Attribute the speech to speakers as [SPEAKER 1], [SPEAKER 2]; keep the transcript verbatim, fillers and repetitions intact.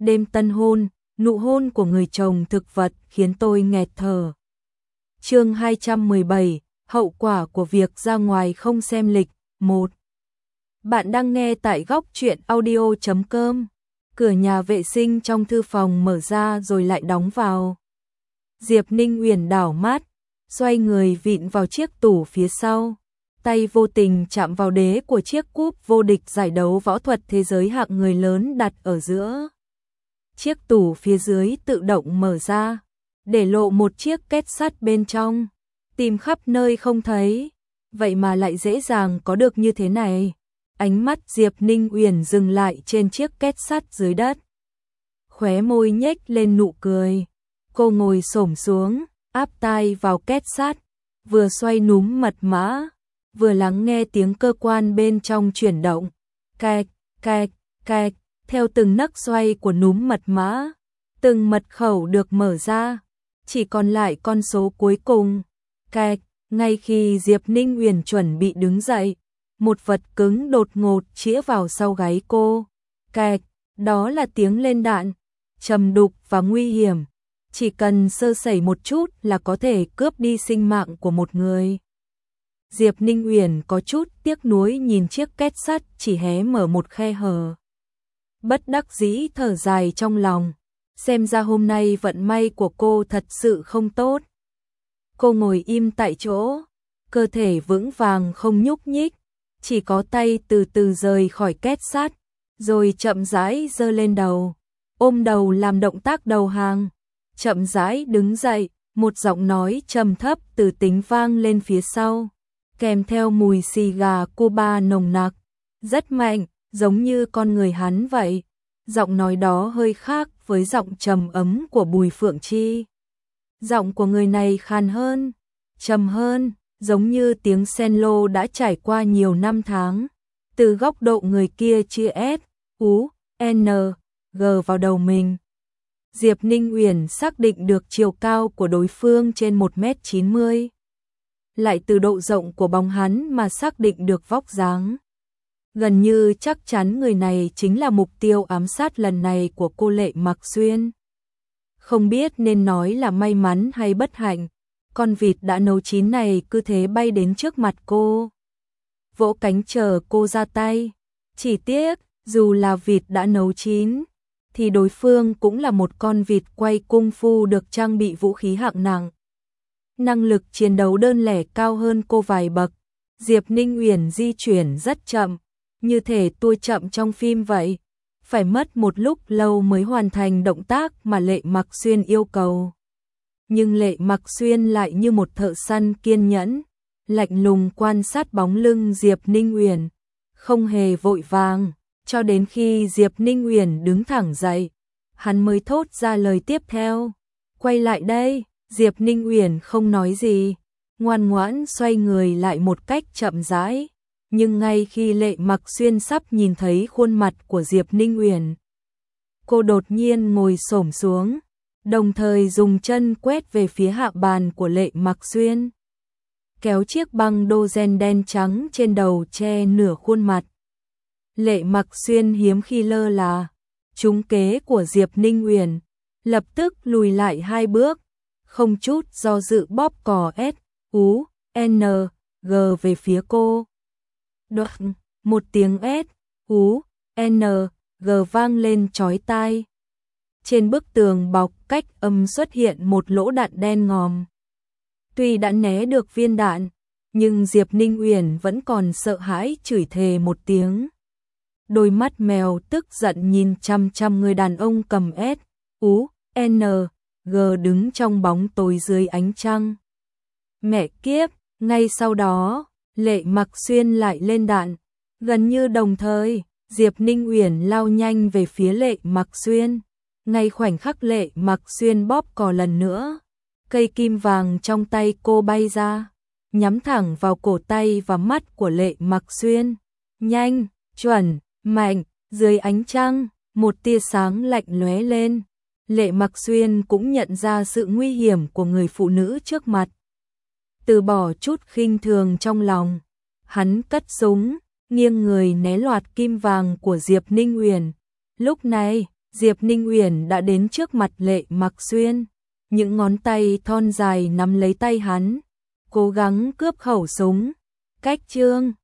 [SPEAKER 1] Đêm tân hôn, nụ hôn của người chồng thực vật khiến tôi nghẹt thở. Chương hai trăm mười bảy, hậu quả của việc ra ngoài không xem lịch. một. Bạn đang nghe tại góc truyện audio chấm com. Cửa nhà vệ sinh trong thư phòng mở ra rồi lại đóng vào. Diệp Ninh Uyển đảo mắt, xoay người vịn vào chiếc tủ phía sau. Tay vô tình chạm vào đế của chiếc cúp vô địch giải đấu võ thuật thế giới hạng người lớn đặt ở giữa. Chiếc tủ phía dưới tự động mở ra, để lộ một chiếc két sắt bên trong. Tìm khắp nơi không thấy, vậy mà lại dễ dàng có được như thế này. Ánh mắt Diệp Ninh Uyển dừng lại trên chiếc két sắt dưới đất. Khóe môi nhếch lên nụ cười. Cô ngồi xổm xuống, áp tai vào két sắt, vừa xoay núm mật mã, vừa lắng nghe tiếng cơ quan bên trong chuyển động. Cạch, cạch, cạch, theo từng nấc xoay của núm mật mã, từng mật khẩu được mở ra, chỉ còn lại con số cuối cùng. Cạch, ngay khi Diệp Ninh Uyển chuẩn bị đứng dậy, một vật cứng đột ngột chĩa vào sau gáy cô. Cạch, đó là tiếng lên đạn, trầm đục và nguy hiểm, chỉ cần sơ sẩy một chút là có thể cướp đi sinh mạng của một người. Diệp Ninh Uyển có chút tiếc nuối nhìn chiếc két sắt chỉ hé mở một khe hở. Bất đắc dĩ thở dài trong lòng, xem ra hôm nay vận may của cô thật sự không tốt. Cô ngồi im tại chỗ, cơ thể vững vàng không nhúc nhích, chỉ có tay từ từ rời khỏi két sắt, rồi chậm rãi giơ lên đầu, ôm đầu làm động tác đầu hàng, chậm rãi đứng dậy, một giọng nói trầm thấp từ tính vang lên phía sau, kèm theo mùi xì gà Cuba nồng nặc, rất mạnh, giống như con người hắn vậy. Giọng nói đó hơi khác với giọng trầm ấm của Bùi Phượng Chi. Giọng của người này khàn hơn, trầm hơn, giống như tiếng cello đã trải qua nhiều năm tháng. Từ góc độ người kia chia S, U, N, G vào đầu mình. Diệp Ninh Uyển xác định được chiều cao của đối phương trên một mét chín mươi. Lại từ độ rộng của bóng hắn mà xác định được vóc dáng. Gần như chắc chắn người này chính là mục tiêu ám sát lần này của cô Lệ Mặc Xuyên. Không biết nên nói là may mắn hay bất hạnh, con vịt đã nấu chín này cứ thế bay đến trước mặt cô. Vỗ cánh chờ cô ra tay. Chỉ tiếc, dù là vịt đã nấu chín, thì đối phương cũng là một con vịt quay cung phu được trang bị vũ khí hạng nặng. Năng lực chiến đấu đơn lẻ cao hơn cô vài bậc. Diệp Ninh Uyển di chuyển rất chậm, như thể tua chậm trong phim vậy, phải mất một lúc lâu mới hoàn thành động tác mà Lệ Mặc Xuyên yêu cầu. Nhưng Lệ Mặc Xuyên lại như một thợ săn kiên nhẫn, lạnh lùng quan sát bóng lưng Diệp Ninh Uyển, không hề vội vàng, cho đến khi Diệp Ninh Uyển đứng thẳng dậy, hắn mới thốt ra lời tiếp theo. Quay lại đây. Diệp Ninh Uyển không nói gì, ngoan ngoãn xoay người lại một cách chậm rãi. Nhưng ngay khi Lệ Mặc Xuyên sắp nhìn thấy khuôn mặt của Diệp Ninh Uyển, cô đột nhiên ngồi xổm xuống, đồng thời dùng chân quét về phía hạ bàn của Lệ Mặc Xuyên, kéo chiếc băng đô gen đen trắng trên đầu che nửa khuôn mặt. Lệ Mặc Xuyên hiếm khi lơ là trúng kế của Diệp Ninh Uyển, lập tức lùi lại hai bước, không chút do dự bóp cò S, U, N, G về phía cô. Đột, một tiếng S, U, N, G vang lên chói tai. Trên bức tường bọc cách âm xuất hiện một lỗ đạn đen ngòm. Tuy đã né được viên đạn, nhưng Diệp Ninh Uyển vẫn còn sợ hãi chửi thề một tiếng. Đôi mắt mèo tức giận nhìn chăm chăm người đàn ông cầm S, U, N, G đứng trong bóng tối dưới ánh trăng. Mẹ kiếp, ngay sau đó, Lệ Mặc Xuyên lại lên đạn. Gần như đồng thời, Diệp Ninh Uyển lao nhanh về phía Lệ Mặc Xuyên. Ngay khoảnh khắc Lệ Mặc Xuyên bóp cò lần nữa, cây kim vàng trong tay cô bay ra, nhắm thẳng vào cổ tay và mắt của Lệ Mặc Xuyên. Nhanh, chuẩn, mạnh, dưới ánh trăng, một tia sáng lạnh lóe lên. Lệ Mặc Xuyên cũng nhận ra sự nguy hiểm của người phụ nữ trước mặt. Từ bỏ chút khinh thường trong lòng, hắn cất súng, nghiêng người né loạt kim vàng của Diệp Ninh Uyển. Lúc này, Diệp Ninh Uyển đã đến trước mặt Lệ Mặc Xuyên, những ngón tay thon dài nắm lấy tay hắn, cố gắng cướp khẩu súng. Cách Trương